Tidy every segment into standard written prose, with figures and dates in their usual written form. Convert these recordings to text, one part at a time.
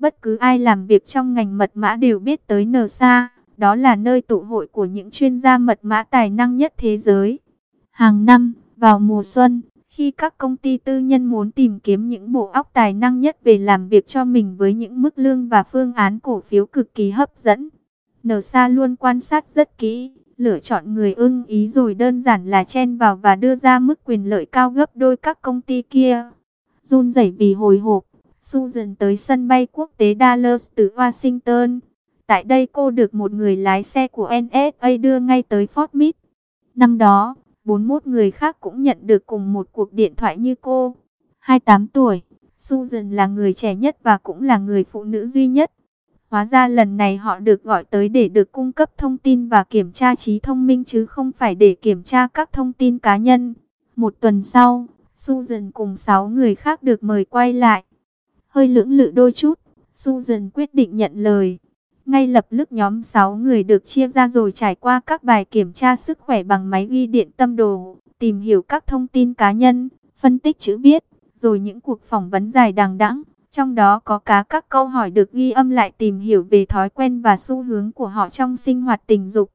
Bất cứ ai làm việc trong ngành mật mã đều biết tới NASA. Đó là nơi tụ hội của những chuyên gia mật mã tài năng nhất thế giới. Hàng năm, vào mùa xuân, khi các công ty tư nhân muốn tìm kiếm những bộ óc tài năng nhất về làm việc cho mình với những mức lương và phương án cổ phiếu cực kỳ hấp dẫn, NASA luôn quan sát rất kỹ, lựa chọn người ưng ý rồi đơn giản là chen vào và đưa ra mức quyền lợi cao gấp đôi các công ty kia. Run rẩy vì hồi hộp, Susan tới sân bay quốc tế Dallas từ Washington. Tại đây cô được một người lái xe của NSA đưa ngay tới Fort Meade. Năm đó, 41 người khác cũng nhận được cùng một cuộc điện thoại như cô. 28 tuổi, Susan là người trẻ nhất và cũng là người phụ nữ duy nhất. Hóa ra lần này họ được gọi tới để được cung cấp thông tin và kiểm tra trí thông minh chứ không phải để kiểm tra các thông tin cá nhân. Một tuần sau, Susan cùng 6 người khác được mời quay lại. Hơi lưỡng lự đôi chút, Susan quyết định nhận lời. Ngay lập tức nhóm 6 người được chia ra rồi trải qua các bài kiểm tra sức khỏe bằng máy ghi điện tâm đồ, tìm hiểu các thông tin cá nhân, phân tích chữ viết, rồi những cuộc phỏng vấn dài đằng đẵng. Trong đó có cả các câu hỏi được ghi âm lại tìm hiểu về thói quen và xu hướng của họ trong sinh hoạt tình dục.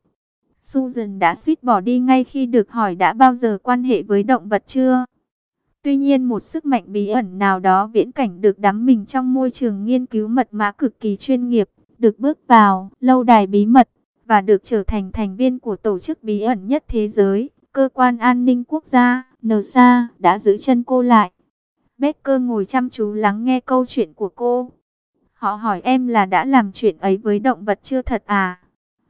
Susan đã suýt bỏ đi ngay khi được hỏi đã bao giờ quan hệ với động vật chưa. Tuy nhiên một sức mạnh bí ẩn nào đó viễn cảnh được đắm mình trong môi trường nghiên cứu mật mã cực kỳ chuyên nghiệp, được bước vào lâu đài bí mật và được trở thành thành viên của tổ chức bí ẩn nhất thế giới, cơ quan an ninh quốc gia, NASA, đã giữ chân cô lại. Becker ngồi chăm chú lắng nghe câu chuyện của cô. Họ hỏi em là đã làm chuyện ấy với động vật chưa thật à?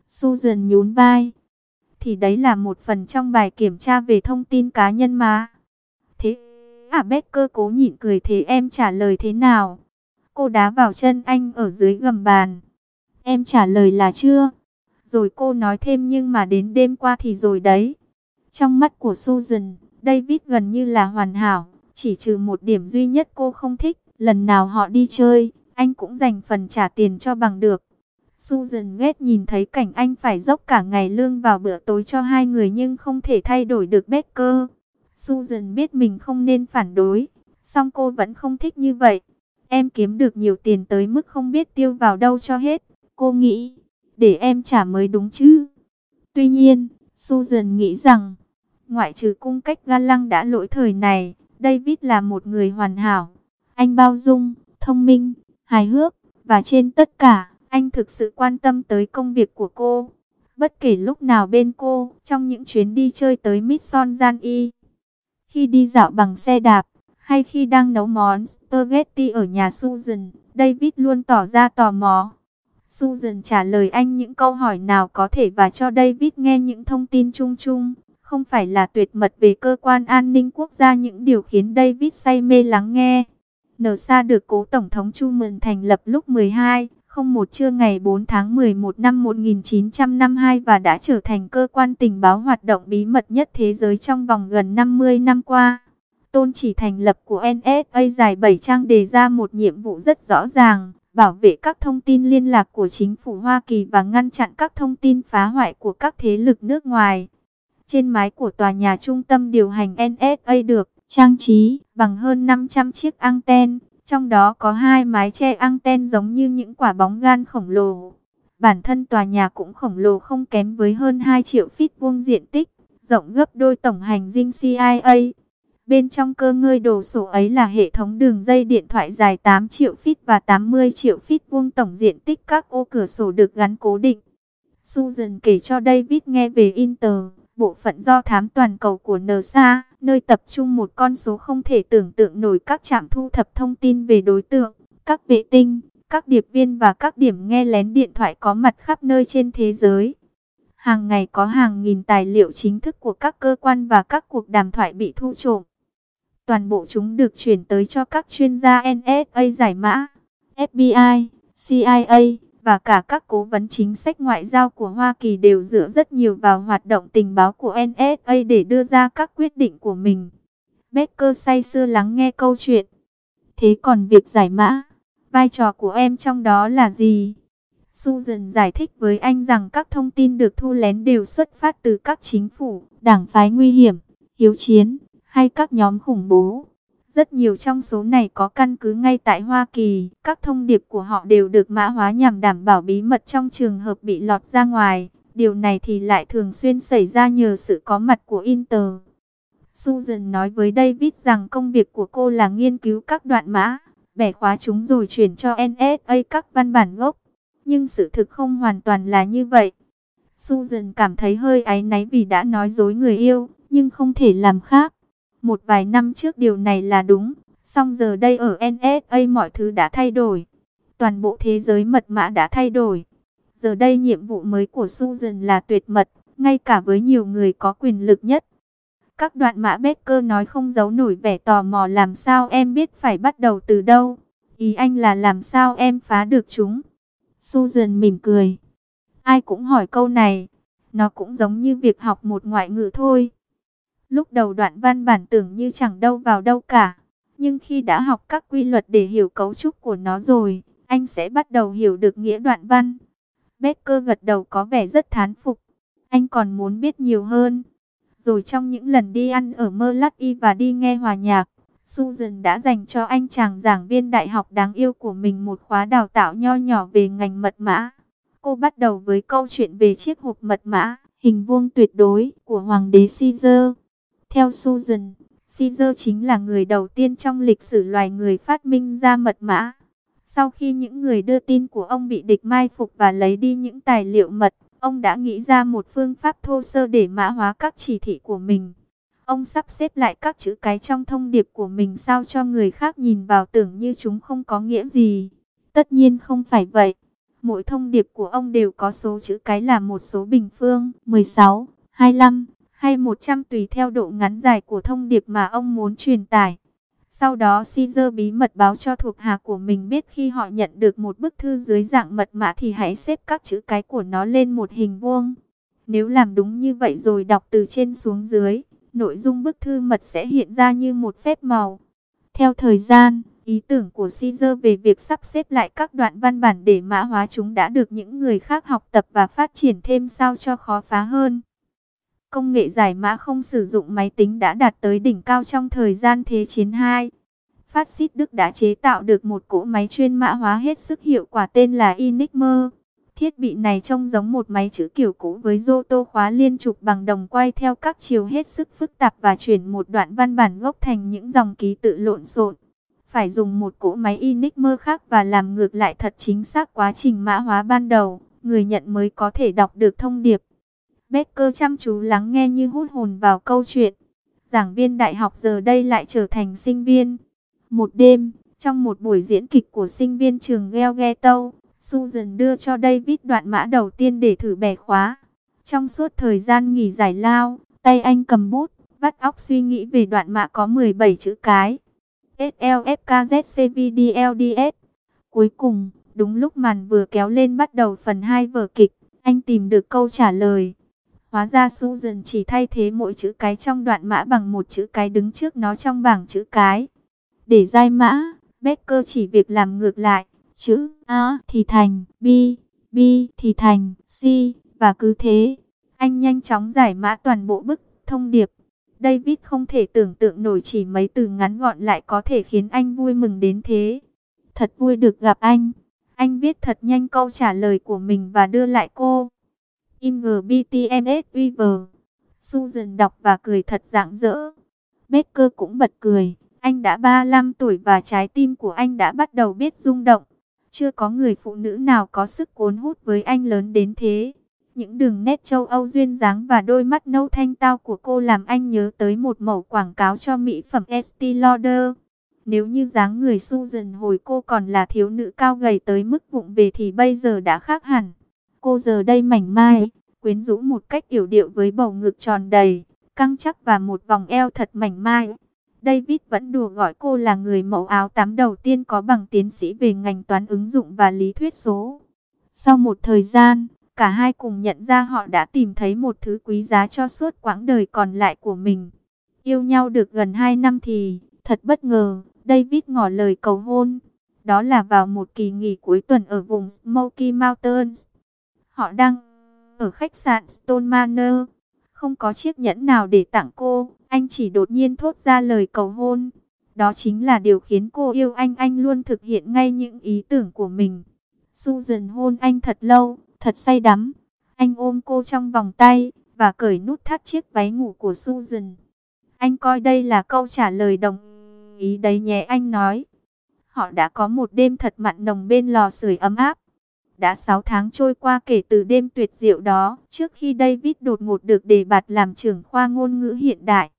Susan nhún vai. Thì đấy là một phần trong bài kiểm tra về thông tin cá nhân mà. Thế à, Becker cố nhịn cười. Thế em trả lời thế nào? Cô đá vào chân anh ở dưới gầm bàn. Em trả lời là chưa. Rồi cô nói thêm nhưng mà đến đêm qua thì rồi đấy. Trong mắt của Susan, David gần như là hoàn hảo. Chỉ trừ một điểm duy nhất cô không thích. Lần nào họ đi chơi, anh cũng dành phần trả tiền cho bằng được. Susan ghét nhìn thấy cảnh anh phải dốc cả ngày lương vào bữa tối cho hai người nhưng không thể thay đổi được Becker. Susan biết mình không nên phản đối, song cô vẫn không thích như vậy. Em kiếm được nhiều tiền tới mức không biết tiêu vào đâu cho hết. Cô nghĩ, để em trả mới đúng chứ. Tuy nhiên, Susan nghĩ rằng, ngoại trừ cung cách ga lăng đã lỗi thời này, David là một người hoàn hảo. Anh bao dung, thông minh, hài hước, và trên tất cả, anh thực sự quan tâm tới công việc của cô. Bất kể lúc nào bên cô, trong những chuyến đi chơi tới Mission Gian-y, khi đi dạo bằng xe đạp, hay khi đang nấu món spaghetti ở nhà Susan, David luôn tỏ ra tò mò. Susan trả lời anh những câu hỏi nào có thể và cho David nghe những thông tin chung chung, không phải là tuyệt mật về cơ quan an ninh quốc gia, những điều khiến David say mê lắng nghe. NASA được cố Tổng thống Truman thành lập lúc 12:01 trưa ngày 4 tháng 11 năm 1952 và đã trở thành cơ quan tình báo hoạt động bí mật nhất thế giới trong vòng gần 50 năm qua. Tôn chỉ thành lập của NSA dài 7 trang đề ra một nhiệm vụ rất rõ ràng: bảo vệ các thông tin liên lạc của chính phủ Hoa Kỳ và ngăn chặn các thông tin phá hoại của các thế lực nước ngoài. Trên mái của tòa nhà trung tâm điều hành NSA được trang trí bằng hơn 500 chiếc anten, trong đó có 2 mái che anten giống như những quả bóng gan khổng lồ. Bản thân tòa nhà cũng khổng lồ không kém với hơn 2 triệu feet vuông diện tích, rộng gấp đôi tổng hành dinh CIA. Bên trong cơ ngơi đồ sộ ấy là hệ thống đường dây điện thoại dài 8 triệu feet và 80 triệu feet vuông, tổng diện tích các ô cửa sổ được gắn cố định. Susan kể cho David nghe về Inter, bộ phận do thám toàn cầu của NASA, nơi tập trung một con số không thể tưởng tượng nổi các trạm thu thập thông tin về đối tượng, các vệ tinh, các điệp viên và các điểm nghe lén điện thoại có mặt khắp nơi trên thế giới. Hàng ngày có hàng nghìn tài liệu chính thức của các cơ quan và các cuộc đàm thoại bị thu trộm. Toàn bộ chúng được chuyển tới cho các chuyên gia NSA giải mã, FBI, CIA và cả các cố vấn chính sách ngoại giao của Hoa Kỳ đều dựa rất nhiều vào hoạt động tình báo của NSA để đưa ra các quyết định của mình. Becker say sưa lắng nghe câu chuyện. Thế còn việc giải mã, vai trò của em trong đó là gì? Susan giải thích với anh rằng các thông tin được thu lén đều xuất phát từ các chính phủ, đảng phái nguy hiểm, hiếu chiến hay các nhóm khủng bố. Rất nhiều trong số này có căn cứ ngay tại Hoa Kỳ. Các thông điệp của họ đều được mã hóa nhằm đảm bảo bí mật trong trường hợp bị lọt ra ngoài. Điều này thì lại thường xuyên xảy ra nhờ sự có mặt của Inter. Susan nói với David rằng công việc của cô là nghiên cứu các đoạn mã, bẻ khóa chúng rồi chuyển cho NSA các văn bản gốc. Nhưng sự thực không hoàn toàn là như vậy. Susan cảm thấy hơi áy náy vì đã nói dối người yêu, nhưng không thể làm khác. Một vài năm trước điều này là đúng, song giờ đây ở NSA mọi thứ đã thay đổi. Toàn bộ thế giới mật mã đã thay đổi. Giờ đây nhiệm vụ mới của Susan là tuyệt mật, ngay cả với nhiều người có quyền lực nhất. Các đoạn mã Baker nói không giấu nổi vẻ tò mò, làm sao em biết phải bắt đầu từ đâu? Ý anh là làm sao em phá được chúng? Susan mỉm cười. Ai cũng hỏi câu này. Nó cũng giống như việc học một ngoại ngữ thôi. Lúc đầu đoạn văn bản tưởng như chẳng đâu vào đâu cả. Nhưng khi đã học các quy luật để hiểu cấu trúc của nó rồi, anh sẽ bắt đầu hiểu được nghĩa đoạn văn. Baker gật đầu có vẻ rất thán phục. Anh còn muốn biết nhiều hơn. Rồi trong những lần đi ăn ở Merlati và đi nghe hòa nhạc, Susan đã dành cho anh chàng giảng viên đại học đáng yêu của mình một khóa đào tạo nho nhỏ về ngành mật mã. Cô bắt đầu với câu chuyện về chiếc hộp mật mã, hình vuông tuyệt đối của Hoàng đế Caesar. Theo Susan, Caesar chính là người đầu tiên trong lịch sử loài người phát minh ra mật mã. Sau khi những người đưa tin của ông bị địch mai phục và lấy đi những tài liệu mật, ông đã nghĩ ra một phương pháp thô sơ để mã hóa các chỉ thị của mình. Ông sắp xếp lại các chữ cái trong thông điệp của mình sao cho người khác nhìn vào tưởng như chúng không có nghĩa gì. Tất nhiên không phải vậy. Mỗi thông điệp của ông đều có số chữ cái là một số bình phương, 16, 25 hay 100 tùy theo độ ngắn dài của thông điệp mà ông muốn truyền tải. Sau đó Caesar bí mật báo cho thuộc hạ của mình biết khi họ nhận được một bức thư dưới dạng mật mã thì hãy xếp các chữ cái của nó lên một hình vuông. Nếu làm đúng như vậy rồi đọc từ trên xuống dưới, nội dung bức thư mật sẽ hiện ra như một phép màu. Theo thời gian, ý tưởng của Caesar về việc sắp xếp lại các đoạn văn bản để mã hóa chúng đã được những người khác học tập và phát triển thêm sao cho khó phá hơn. Công nghệ giải mã không sử dụng máy tính đã đạt tới đỉnh cao trong thời gian Thế chiến II. Phát xít Đức đã chế tạo được một cỗ máy chuyên mã hóa hết sức hiệu quả tên là Enigma. Thiết bị này trông giống một máy chữ kiểu cũ với rô tô khóa liên trục bằng đồng quay theo các chiều hết sức phức tạp và chuyển một đoạn văn bản gốc thành những dòng ký tự lộn xộn. Phải dùng một cỗ máy Enigma khác và làm ngược lại thật chính xác quá trình mã hóa ban đầu, người nhận mới có thể đọc được thông điệp. Baker chăm chú lắng nghe như hút hồn vào câu chuyện. Giảng viên đại học giờ đây lại trở thành sinh viên. Một đêm, trong một buổi diễn kịch của sinh viên trường Yale Ghetto, Susan đưa cho David đoạn mã đầu tiên để thử bẻ khóa. Trong suốt thời gian nghỉ giải lao, tay anh cầm bút, vắt óc suy nghĩ về đoạn mã có 17 chữ cái. SLFKZCVDLDS. Cuối cùng, đúng lúc màn vừa kéo lên bắt đầu phần 2 vở kịch, anh tìm được câu trả lời. Hóa ra Susan chỉ thay thế mỗi chữ cái trong đoạn mã bằng một chữ cái đứng trước nó trong bảng chữ cái. Để giải mã, Baker chỉ việc làm ngược lại, chữ A thì thành B, B thì thành C, và cứ thế. Anh nhanh chóng giải mã toàn bộ bức thông điệp. David không thể tưởng tượng nổi chỉ mấy từ ngắn gọn lại có thể khiến anh vui mừng đến thế. Thật vui được gặp anh. Anh viết thật nhanh câu trả lời của mình và đưa lại cô. IMGBTMS Weaver. Susan đọc và cười thật rạng rỡ. Baker cũng bật cười. Anh đã 35 tuổi và trái tim của anh đã bắt đầu biết rung động. Chưa có người phụ nữ nào có sức cuốn hút với anh lớn đến thế. Những đường nét châu Âu duyên dáng và đôi mắt nâu thanh tao của cô làm anh nhớ tới một mẩu quảng cáo cho mỹ phẩm Estée Lauder. Nếu như dáng người Susan hồi cô còn là thiếu nữ cao gầy tới mức vụng về thì bây giờ đã khác hẳn. Cô giờ đây mảnh mai, quyến rũ một cách yểu điệu với bầu ngực tròn đầy, căng chắc và một vòng eo thật mảnh mai. David vẫn đùa gọi cô là người mẫu áo tắm đầu tiên có bằng tiến sĩ về ngành toán ứng dụng và lý thuyết số. Sau một thời gian, cả hai cùng nhận ra họ đã tìm thấy một thứ quý giá cho suốt quãng đời còn lại của mình. Yêu nhau được gần 2 năm thì, thật bất ngờ, David ngỏ lời cầu hôn. Đó là vào một kỳ nghỉ cuối tuần ở vùng Smoky Mountains. Họ đang ở khách sạn Stone Manor. Không có chiếc nhẫn nào để tặng cô, anh chỉ đột nhiên thốt ra lời cầu hôn. Đó chính là điều khiến cô yêu anh luôn thực hiện ngay những ý tưởng của mình. Susan hôn anh thật lâu, thật say đắm. Anh ôm cô trong vòng tay và cởi nút thắt chiếc váy ngủ của Susan. Anh coi đây là câu trả lời đồng ý đấy nhé, anh nói. Họ đã có một đêm thật mặn nồng bên lò sưởi ấm áp. Đã 6 tháng trôi qua kể từ đêm tuyệt diệu đó, trước khi David đột ngột được đề bạt làm trưởng khoa ngôn ngữ hiện đại.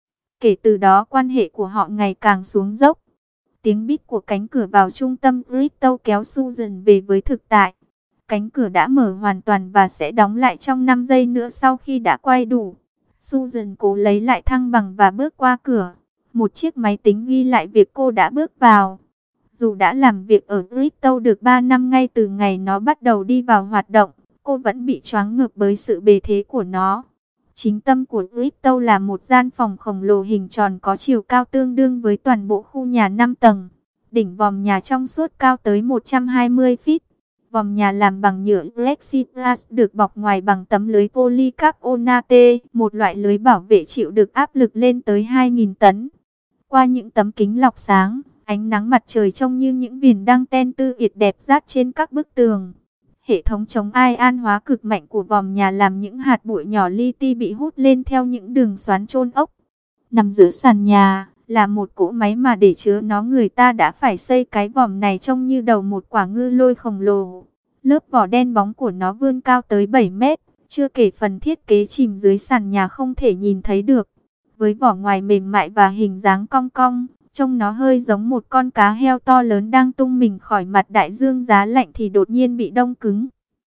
Kể từ đó quan hệ của họ ngày càng xuống dốc. Tiếng bít của cánh cửa vào trung tâm Bristol kéo Susan về với thực tại. Cánh cửa đã mở hoàn toàn và sẽ đóng lại trong 5 giây nữa sau khi đã quay đủ. Susan cố lấy lại thăng bằng và bước qua cửa. Một chiếc máy tính ghi lại việc cô đã bước vào. Dù đã làm việc ở Bristol được 3 năm ngay từ ngày nó bắt đầu đi vào hoạt động, cô vẫn bị choáng ngợp bởi sự bề thế của nó. Chính tâm của Bristol là một gian phòng khổng lồ hình tròn có chiều cao tương đương với toàn bộ khu nhà 5 tầng. Đỉnh vòm nhà trong suốt cao tới 120 feet. Vòm nhà làm bằng nhựa plexiglass được bọc ngoài bằng tấm lưới polycarbonate, một loại lưới bảo vệ chịu được áp lực lên tới 2.000 tấn. Qua những tấm kính lọc sáng, ánh nắng mặt trời trông như những viền đăng ten tư yệt đẹp rát trên các bức tường. Hệ thống chống ion hóa cực mạnh của vòm nhà làm những hạt bụi nhỏ li ti bị hút lên theo những đường xoắn chôn ốc. Nằm giữa sàn nhà là một cỗ máy mà để chứa nó người ta đã phải xây cái vòm này trông như đầu một quả ngư lôi khổng lồ. Lớp vỏ đen bóng của nó vươn cao tới 7 mét, chưa kể phần thiết kế chìm dưới sàn nhà không thể nhìn thấy được. Với vỏ ngoài mềm mại và hình dáng cong cong, trông nó hơi giống một con cá heo to lớn đang tung mình khỏi mặt đại dương giá lạnh thì đột nhiên bị đông cứng.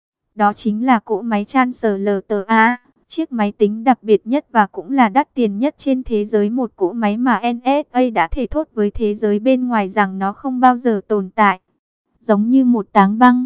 Đó chính là cỗ máy Translator-A, chiếc máy tính đặc biệt nhất và cũng là đắt tiền nhất trên thế giới. Một cỗ máy mà NSA đã thề thốt với thế giới bên ngoài rằng nó không bao giờ tồn tại. Giống như một tảng băng,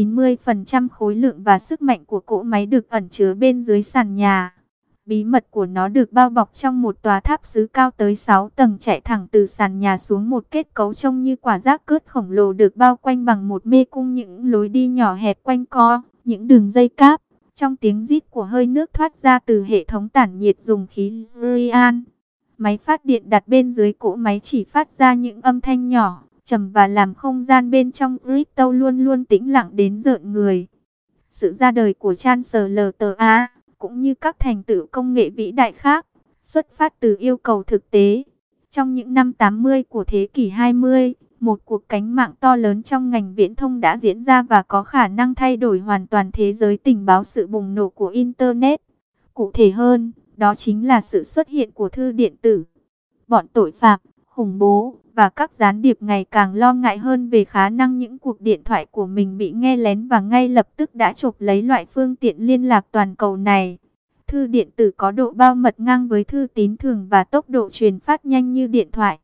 90% khối lượng và sức mạnh của cỗ máy được ẩn chứa bên dưới sàn nhà. Bí mật của nó được bao bọc trong một tòa tháp sứ cao tới 6 tầng chạy thẳng từ sàn nhà xuống một kết cấu trông như quả rác cướp khổng lồ được bao quanh bằng một mê cung những lối đi nhỏ hẹp quanh co, những đường dây cáp. Trong tiếng rít của hơi nước thoát ra từ hệ thống tản nhiệt dùng khí Freon. Máy phát điện đặt bên dưới cỗ máy chỉ phát ra những âm thanh nhỏ, trầm và làm không gian bên trong Bristol luôn luôn tĩnh lặng đến rợn người. Sự ra đời của Translator-A cũng như các thành tựu công nghệ vĩ đại khác, xuất phát từ yêu cầu thực tế. Trong những năm 80 của thế kỷ 20, một cuộc cách mạng to lớn trong ngành viễn thông đã diễn ra và có khả năng thay đổi hoàn toàn thế giới tình báo. Sự bùng nổ của Internet. Cụ thể hơn, đó chính là sự xuất hiện của thư điện tử. Bọn tội phạm, khủng bố và các gián điệp ngày càng lo ngại hơn về khả năng những cuộc điện thoại của mình bị nghe lén và ngay lập tức đã chộp lấy loại phương tiện liên lạc toàn cầu này. Thư điện tử có độ bao mật ngang với thư tín thường và tốc độ truyền phát nhanh như điện thoại.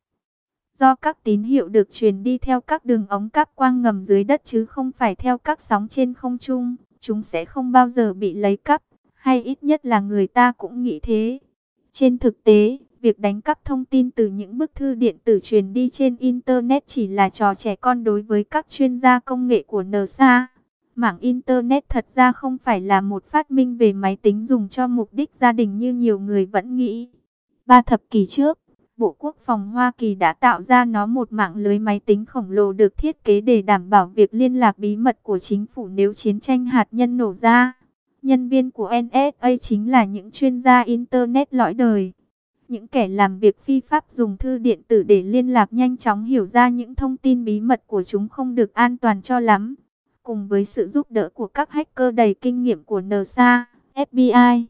Do các tín hiệu được truyền đi theo các đường ống cáp quang ngầm dưới đất chứ không phải theo các sóng trên không trung, chúng sẽ không bao giờ bị lấy cắp, hay ít nhất là người ta cũng nghĩ thế. Trên thực tế, việc đánh cắp thông tin từ những bức thư điện tử truyền đi trên Internet chỉ là trò trẻ con đối với các chuyên gia công nghệ của NASA. Mạng Internet thật ra không phải là một phát minh về máy tính dùng cho mục đích gia đình như nhiều người vẫn nghĩ. 3 thập kỷ trước, Bộ Quốc phòng Hoa Kỳ đã tạo ra một mạng lưới máy tính khổng lồ được thiết kế để đảm bảo việc liên lạc bí mật của chính phủ nếu chiến tranh hạt nhân nổ ra. Nhân viên của NSA chính là những chuyên gia Internet lõi đời. Những kẻ làm việc phi pháp dùng thư điện tử để liên lạc nhanh chóng hiểu ra những thông tin bí mật của chúng không được an toàn cho lắm. Cùng với sự giúp đỡ của các hacker đầy kinh nghiệm của NASA, FBI,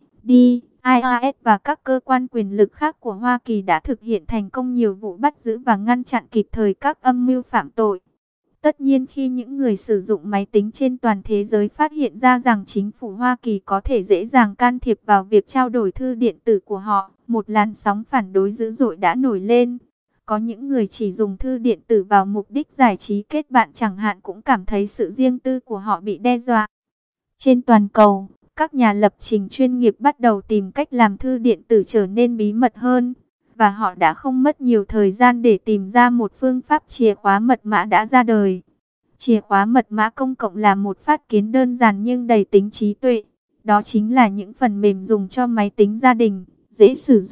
DIAS và các cơ quan quyền lực khác của Hoa Kỳ đã thực hiện thành công nhiều vụ bắt giữ và ngăn chặn kịp thời các âm mưu phạm tội. Tất nhiên khi những người sử dụng máy tính trên toàn thế giới phát hiện ra rằng chính phủ Hoa Kỳ có thể dễ dàng can thiệp vào việc trao đổi thư điện tử của họ, một làn sóng phản đối dữ dội đã nổi lên. Có những người chỉ dùng thư điện tử vào mục đích giải trí kết bạn chẳng hạn cũng cảm thấy sự riêng tư của họ bị đe dọa. Trên toàn cầu, các nhà lập trình chuyên nghiệp bắt đầu tìm cách làm thư điện tử trở nên bí mật hơn. Và họ đã không mất nhiều thời gian để tìm ra một phương pháp chìa khóa mật mã đã ra đời. Chìa khóa mật mã công cộng là một phát kiến đơn giản nhưng đầy tính trí tuệ. Đó chính là những phần mềm dùng cho máy tính gia đình, dễ sử dụng,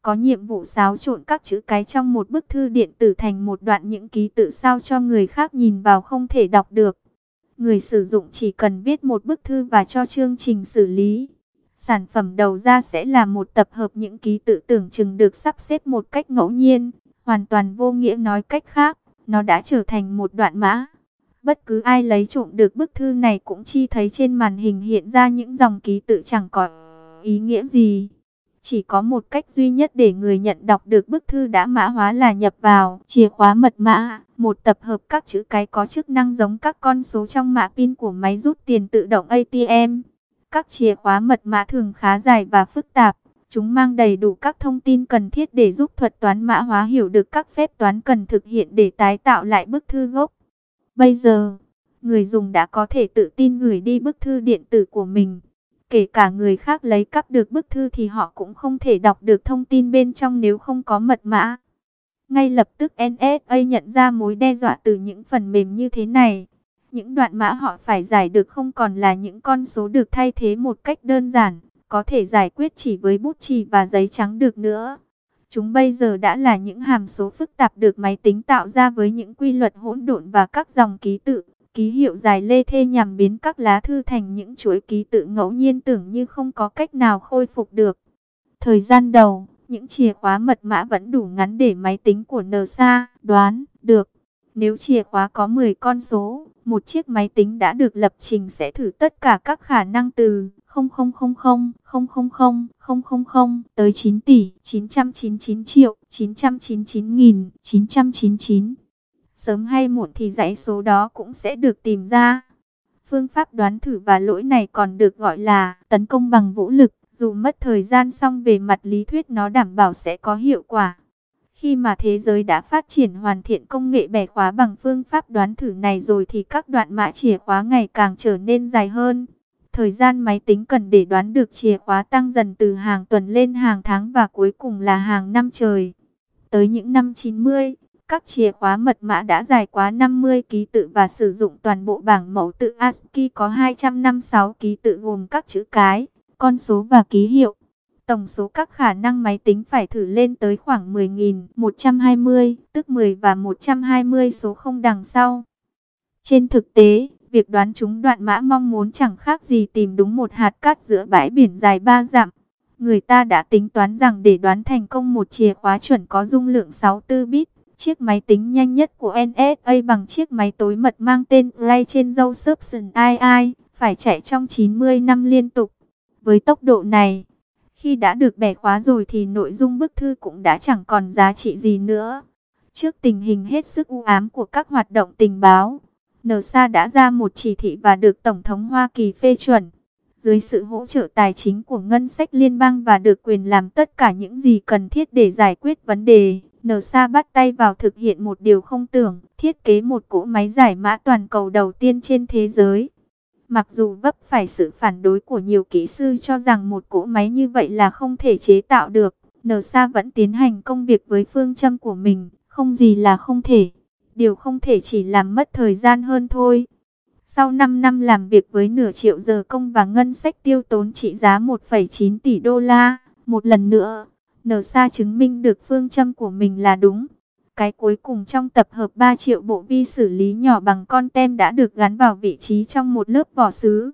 có nhiệm vụ xáo trộn các chữ cái trong một bức thư điện tử thành một đoạn những ký tự sao cho người khác nhìn vào không thể đọc được. Người sử dụng chỉ cần viết một bức thư và cho chương trình xử lý. Sản phẩm đầu ra sẽ là một tập hợp những ký tự tưởng chừng được sắp xếp một cách ngẫu nhiên, hoàn toàn vô nghĩa. Nói cách khác, nó đã trở thành một đoạn mã. Bất cứ ai lấy trộm được bức thư này cũng chỉ thấy trên màn hình hiện ra những dòng ký tự chẳng có ý nghĩa gì. Chỉ có một cách duy nhất để người nhận đọc được bức thư đã mã hóa là nhập vào chìa khóa mật mã, một tập hợp các chữ cái có chức năng giống các con số trong mã pin của máy rút tiền tự động ATM. Các chìa khóa mật mã thường khá dài và phức tạp. Chúng mang đầy đủ các thông tin cần thiết để giúp thuật toán mã hóa hiểu được các phép toán cần thực hiện để tái tạo lại bức thư gốc. Bây giờ, người dùng đã có thể tự tin gửi đi bức thư điện tử của mình. Kể cả người khác lấy cắp được bức thư thì họ cũng không thể đọc được thông tin bên trong nếu không có mật mã. Ngay lập tức NSA nhận ra mối đe dọa từ những phần mềm như thế này. Những đoạn mã họ phải giải được không còn là những con số được thay thế một cách đơn giản, có thể giải quyết chỉ với bút chì và giấy trắng được nữa. Chúng bây giờ đã là những hàm số phức tạp được máy tính tạo ra với những quy luật hỗn độn và các dòng ký tự, ký hiệu dài lê thê nhằm biến các lá thư thành những chuỗi ký tự ngẫu nhiên tưởng như không có cách nào khôi phục được. Thời gian đầu, những chìa khóa mật mã vẫn đủ ngắn để máy tính của NSA đoán được. Nếu chìa khóa có 10 con số, một chiếc máy tính đã được lập trình sẽ thử tất cả các khả năng từ 0000, 000 tới 9 tỷ, 999 triệu, 999 nghìn, 999. Sớm hay muộn thì dãy số đó cũng sẽ được tìm ra. Phương pháp đoán thử và lỗi này còn được gọi là tấn công bằng vũ lực. Dù mất thời gian song về mặt lý thuyết nó đảm bảo sẽ có hiệu quả. Khi mà thế giới đã phát triển hoàn thiện công nghệ bẻ khóa bằng phương pháp đoán thử này rồi thì các đoạn mã chìa khóa ngày càng trở nên dài hơn. Thời gian máy tính cần để đoán được chìa khóa tăng dần từ hàng tuần lên hàng tháng và cuối cùng là hàng năm trời. Tới những năm 90, các chìa khóa mật mã đã dài quá 50 ký tự và sử dụng toàn bộ bảng mẫu tự ASCII có 256 ký tự gồm các chữ cái, con số và ký hiệu. Tổng số các khả năng máy tính phải thử lên tới khoảng 10.120, tức 10 và 120 số không đằng sau. Trên thực tế, việc đoán trúng đoạn mã mong muốn chẳng khác gì tìm đúng một hạt cát giữa bãi biển dài 3 dặm. Người ta đã tính toán rằng để đoán thành công một chìa khóa chuẩn có dung lượng 64 bit, chiếc máy tính nhanh nhất của NSA bằng chiếc máy tối mật mang tên Ray trên Josephson II phải chạy trong 90 năm liên tục. Với tốc độ này, khi đã được bẻ khóa rồi thì nội dung bức thư cũng đã chẳng còn giá trị gì nữa. Trước tình hình hết sức u ám của các hoạt động tình báo, NSA đã ra một chỉ thị và được Tổng thống Hoa Kỳ phê chuẩn. Dưới sự hỗ trợ tài chính của ngân sách liên bang và được quyền làm tất cả những gì cần thiết để giải quyết vấn đề, NSA bắt tay vào thực hiện một điều không tưởng, thiết kế một cỗ máy giải mã toàn cầu đầu tiên trên thế giới. Mặc dù vấp phải sự phản đối của nhiều kỹ sư cho rằng một cỗ máy như vậy là không thể chế tạo được, NSA vẫn tiến hành công việc với phương châm của mình, không gì là không thể. Điều không thể chỉ làm mất thời gian hơn thôi. Sau 5 năm làm việc với nửa triệu giờ công và ngân sách tiêu tốn trị giá 1,9 tỷ đô la, một lần nữa, NSA chứng minh được phương châm của mình là đúng. Cái cuối cùng trong tập hợp 3 triệu bộ vi xử lý nhỏ bằng con tem đã được gắn vào vị trí trong một lớp vỏ sứ.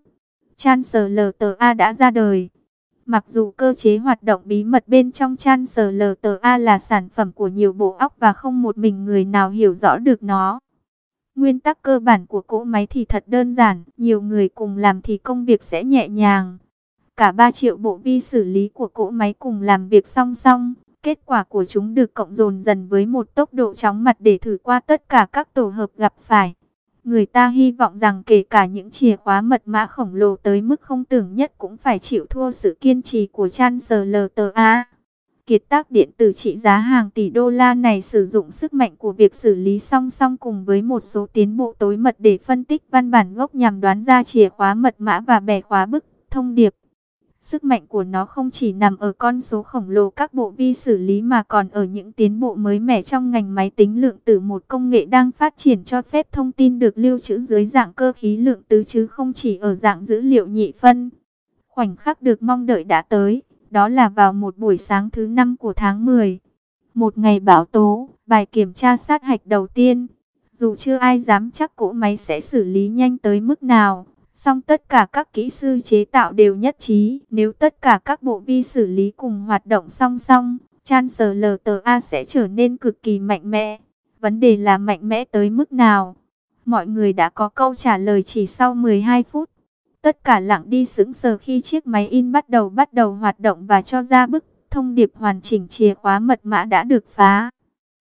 Translta đã ra đời. Mặc dù cơ chế hoạt động bí mật bên trong Translta là sản phẩm của nhiều bộ óc và không một mình người nào hiểu rõ được nó. Nguyên tắc cơ bản của cỗ máy thì thật đơn giản, nhiều người cùng làm thì công việc sẽ nhẹ nhàng. Cả 3 triệu bộ vi xử lý của cỗ máy cùng làm việc song song. Kết quả của chúng được cộng dồn dần với một tốc độ chóng mặt để thử qua tất cả các tổ hợp gặp phải. Người ta hy vọng rằng kể cả những chìa khóa mật mã khổng lồ tới mức không tưởng nhất cũng phải chịu thua sự kiên trì của Translta. Kiệt tác điện tử trị giá hàng tỷ đô la này sử dụng sức mạnh của việc xử lý song song cùng với một số tiến bộ tối mật để phân tích văn bản gốc nhằm đoán ra chìa khóa mật mã và bẻ khóa bức thông điệp. Sức mạnh của nó không chỉ nằm ở con số khổng lồ các bộ vi xử lý mà còn ở những tiến bộ mới mẻ trong ngành máy tính lượng tử, một công nghệ đang phát triển cho phép thông tin được lưu trữ dưới dạng cơ khí lượng tử chứ không chỉ ở dạng dữ liệu nhị phân. Khoảnh khắc được mong đợi đã tới. Đó là vào một buổi sáng thứ 5 của tháng 10. Một ngày bão tố, bài kiểm tra sát hạch đầu tiên. Dù chưa ai dám chắc cỗ máy sẽ xử lý nhanh tới mức nào, song tất cả các kỹ sư chế tạo đều nhất trí, nếu tất cả các bộ vi xử lý cùng hoạt động song song, ChancellorsA sẽ trở nên cực kỳ mạnh mẽ. Vấn đề là mạnh mẽ tới mức nào? Mọi người đã có câu trả lời chỉ sau 12 phút. Tất cả lặng đi sững sờ khi chiếc máy in bắt đầu hoạt động và cho ra bức thông điệp hoàn chỉnh: chìa khóa mật mã đã được phá.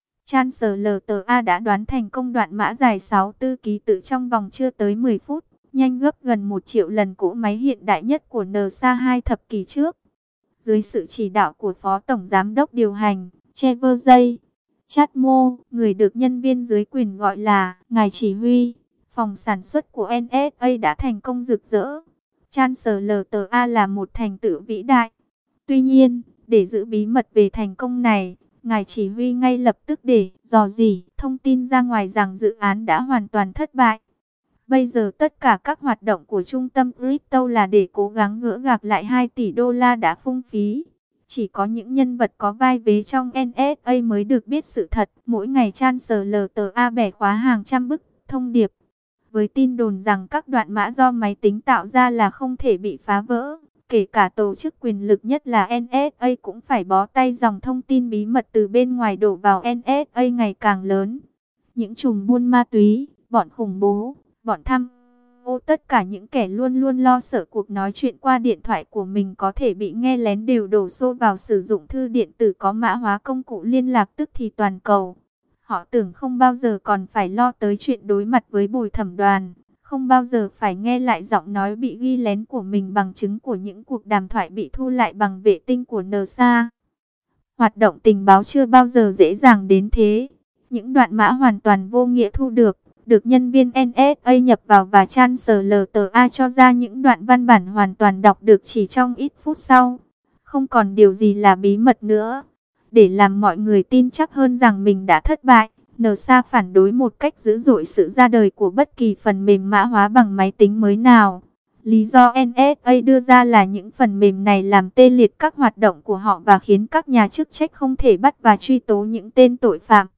ChancellorsA đã đoán thành công đoạn mã dài 64 ký tự trong vòng chưa tới 10 phút, nhanh gấp gần 1 triệu lần cỗ máy hiện đại nhất của NSA 2 thập kỷ trước. Dưới sự chỉ đạo của Phó Tổng Giám đốc điều hành, Trevor J. Chatmo, người được nhân viên dưới quyền gọi là Ngài Chỉ huy, phòng sản xuất của NSA đã thành công rực rỡ. ChancellorsA là một thành tựu vĩ đại. Tuy nhiên, để giữ bí mật về thành công này, Ngài Chỉ huy ngay lập tức để dò dỉ thông tin ra ngoài rằng dự án đã hoàn toàn thất bại. Bây giờ tất cả các hoạt động của trung tâm crypto là để cố gắng gỡ gạc lại 2 tỷ đô la đã phung phí. Chỉ có những nhân vật có vai vế trong NSA mới được biết sự thật. Mỗi ngày ChancellorsA bẻ khóa hàng trăm bức thông điệp, với tin đồn rằng các đoạn mã do máy tính tạo ra là không thể bị phá vỡ. Kể cả tổ chức quyền lực nhất là NSA cũng phải bó tay, dòng thông tin bí mật từ bên ngoài đổ vào NSA ngày càng lớn. Những trùm buôn ma túy, bọn khủng bố, bọn tham ô, tất cả những kẻ luôn luôn lo sợ cuộc nói chuyện qua điện thoại của mình có thể bị nghe lén đều đổ xô vào sử dụng thư điện tử có mã hóa công cụ liên lạc tức thì toàn cầu. Họ tưởng không bao giờ còn phải lo tới chuyện đối mặt với bồi thẩm đoàn, không bao giờ phải nghe lại giọng nói bị ghi lén của mình, bằng chứng của những cuộc đàm thoại bị thu lại bằng vệ tinh của NSA. Hoạt động tình báo chưa bao giờ dễ dàng đến thế. Những đoạn mã hoàn toàn vô nghĩa thu được nhân viên NSA nhập vào và ChancellorsA cho ra những đoạn văn bản hoàn toàn đọc được chỉ trong ít phút sau. Không còn điều gì là bí mật nữa. Để làm mọi người tin chắc hơn rằng mình đã thất bại, NSA phản đối một cách dữ dội sự ra đời của bất kỳ phần mềm mã hóa bằng máy tính mới nào. Lý do NSA đưa ra là những phần mềm này làm tê liệt các hoạt động của họ và khiến các nhà chức trách không thể bắt và truy tố những tên tội phạm.